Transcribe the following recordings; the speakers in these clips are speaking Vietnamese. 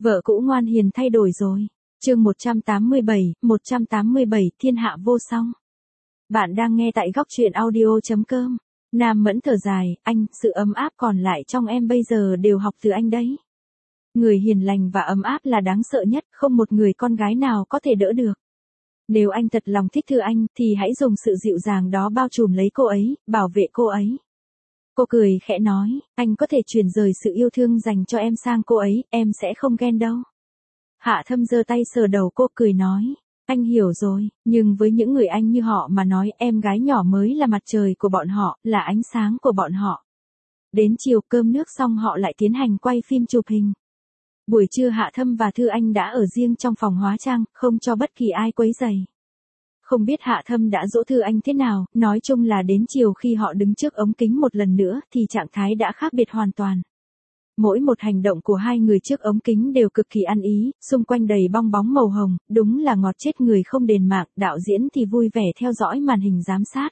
Vợ cũ ngoan hiền thay đổi rồi. Chương 187, thiên hạ vô song. Bạn đang nghe tại góc truyện audio.com. Nam Mẫn thở dài, anh, sự ấm áp còn lại trong em bây giờ đều học từ anh đấy. Người hiền lành và ấm áp là đáng sợ nhất, không một người con gái nào có thể đỡ được. Nếu anh thật lòng thích Thư Anh, thì hãy dùng sự dịu dàng đó bao trùm lấy cô ấy, bảo vệ cô ấy. Cô cười khẽ nói, anh có thể chuyển rời sự yêu thương dành cho em sang cô ấy, em sẽ không ghen đâu. Hạ Thâm giơ tay sờ đầu cô cười nói, anh hiểu rồi, nhưng với những người anh như họ mà nói em gái nhỏ mới là mặt trời của bọn họ, là ánh sáng của bọn họ. Đến chiều cơm nước xong họ lại tiến hành quay phim chụp hình. Buổi trưa Hạ Thâm và Thư Anh đã ở riêng trong phòng hóa trang, không cho bất kỳ ai quấy rầy. Không biết Hạ Thâm đã dỗ Thư Anh thế nào, nói chung là đến chiều khi họ đứng trước ống kính một lần nữa thì trạng thái đã khác biệt hoàn toàn. Mỗi một hành động của hai người trước ống kính đều cực kỳ ăn ý, xung quanh đầy bong bóng màu hồng, đúng là ngọt chết người không đền mạng, đạo diễn thì vui vẻ theo dõi màn hình giám sát.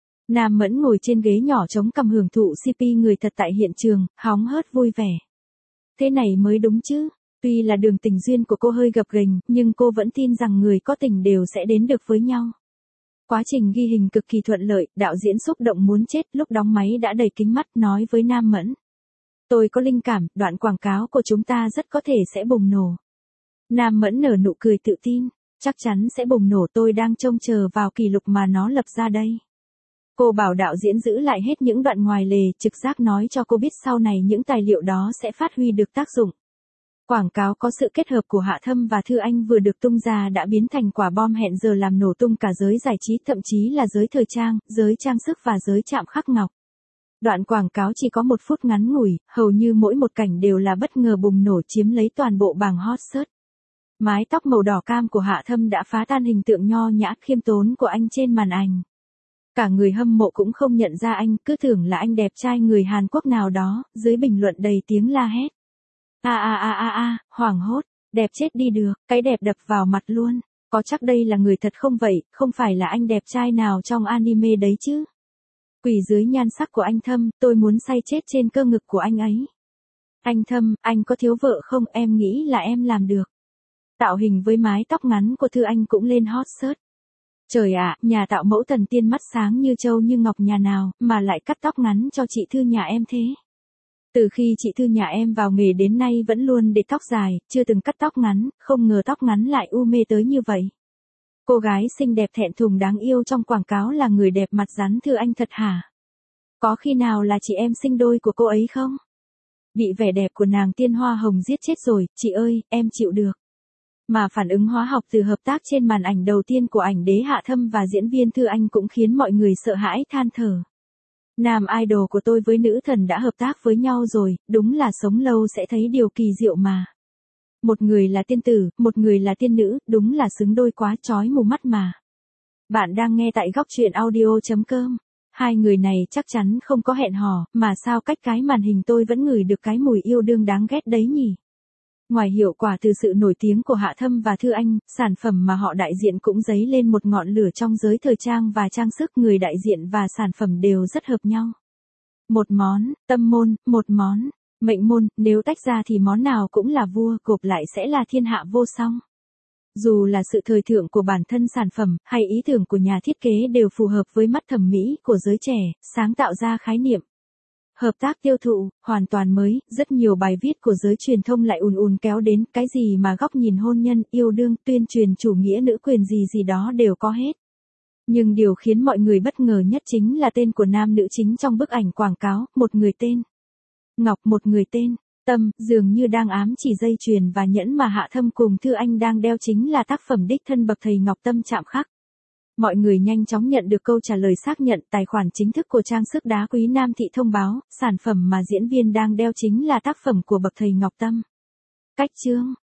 Nam Mẫn ngồi trên ghế nhỏ chống cằm hưởng thụ CP người thật tại hiện trường, hóng hớt vui vẻ. Thế này mới đúng chứ. Tuy là đường tình duyên của cô hơi gập ghềnh, nhưng cô vẫn tin rằng người có tình đều sẽ đến được với nhau. Quá trình ghi hình cực kỳ thuận lợi, đạo diễn xúc động muốn chết, lúc đóng máy đã đầy kính mắt nói với Nam Mẫn. Tôi có linh cảm, đoạn quảng cáo của chúng ta rất có thể sẽ bùng nổ. Nam Mẫn nở nụ cười tự tin, chắc chắn sẽ bùng nổ, tôi đang trông chờ vào kỷ lục mà nó lập ra đây. Cô bảo đạo diễn giữ lại hết những đoạn ngoài lề, trực giác nói cho cô biết sau này những tài liệu đó sẽ phát huy được tác dụng. Quảng cáo có sự kết hợp của Hạ Thâm và Thư Anh vừa được tung ra đã biến thành quả bom hẹn giờ làm nổ tung cả giới giải trí, thậm chí là giới thời trang, giới trang sức và giới chạm khắc ngọc. Đoạn quảng cáo chỉ có 1 phút ngắn ngủi, hầu như mỗi một cảnh đều là bất ngờ bùng nổ chiếm lấy toàn bộ bảng hot search. Mái tóc màu đỏ cam của Hạ Thâm đã phá tan hình tượng nho nhã khiêm tốn của anh trên màn ảnh. Cả người hâm mộ cũng không nhận ra anh, cứ tưởng là anh đẹp trai người Hàn Quốc nào đó, dưới bình luận đầy tiếng la hét. Hoảng hốt, đẹp chết đi được, cái đẹp đập vào mặt luôn, có chắc đây là người thật không vậy, không phải là anh đẹp trai nào trong anime đấy chứ. Quỳ dưới nhan sắc của anh Thâm, tôi muốn say chết trên cơ ngực của anh ấy. Anh Thâm, anh có thiếu vợ không, em nghĩ là em làm được. Tạo hình với mái tóc ngắn của Thư Anh cũng lên hot search. Trời ạ, nhà tạo mẫu thần tiên mắt sáng như châu như ngọc nhà nào, mà lại cắt tóc ngắn cho chị Thư nhà em thế. Từ khi chị Thư nhà em vào nghề đến nay vẫn luôn để tóc dài, chưa từng cắt tóc ngắn, không ngờ tóc ngắn lại u mê tới như vậy. Cô gái xinh đẹp thẹn thùng đáng yêu trong quảng cáo là người đẹp mặt rắn Thư Anh thật hả? Có khi nào là chị em sinh đôi của cô ấy không? Bị vẻ đẹp của nàng tiên hoa hồng giết chết rồi, chị ơi, em chịu được. Mà phản ứng hóa học từ hợp tác trên màn ảnh đầu tiên của ảnh đế Hạ Thâm và diễn viên Thư Anh cũng khiến mọi người sợ hãi than thở. Nam idol của tôi với nữ thần đã hợp tác với nhau rồi, đúng là sống lâu sẽ thấy điều kỳ diệu mà. Một người là tiên tử, một người là tiên nữ, đúng là xứng đôi quá chói mù mắt mà. Bạn đang nghe tại góc truyện audio.com. Hai người này chắc chắn không có hẹn hò, mà sao cách cái màn hình tôi vẫn ngửi được cái mùi yêu đương đáng ghét đấy nhỉ? Ngoài hiệu quả từ sự nổi tiếng của Hạ Thâm và Thư Anh, sản phẩm mà họ đại diện cũng dấy lên một ngọn lửa trong giới thời trang và trang sức, người đại diện và sản phẩm đều rất hợp nhau. Một món, tâm môn, một món, mệnh môn, nếu tách ra thì món nào cũng là vua, gộp lại sẽ là thiên hạ vô song. Dù là sự thời thượng của bản thân sản phẩm, hay ý tưởng của nhà thiết kế đều phù hợp với mắt thẩm mỹ của giới trẻ, sáng tạo ra khái niệm. Hợp tác tiêu thụ, hoàn toàn mới, rất nhiều bài viết của giới truyền thông lại ùn kéo đến, cái gì mà góc nhìn hôn nhân, yêu đương, tuyên truyền chủ nghĩa nữ quyền gì đó đều có hết. Nhưng điều khiến mọi người bất ngờ nhất chính là tên của nam nữ chính trong bức ảnh quảng cáo, một người tên Ngọc, một người tên Tâm, dường như đang ám chỉ dây chuyền và nhẫn mà Hạ Thâm cùng Thư Anh đang đeo chính là tác phẩm đích thân bậc thầy Ngọc Tâm chạm khắc. Mọi người nhanh chóng nhận được câu trả lời xác nhận, tài khoản chính thức của trang sức đá quý Nam Thị thông báo, sản phẩm mà diễn viên đang đeo chính là tác phẩm của bậc thầy Ngọc Tâm. Cách chương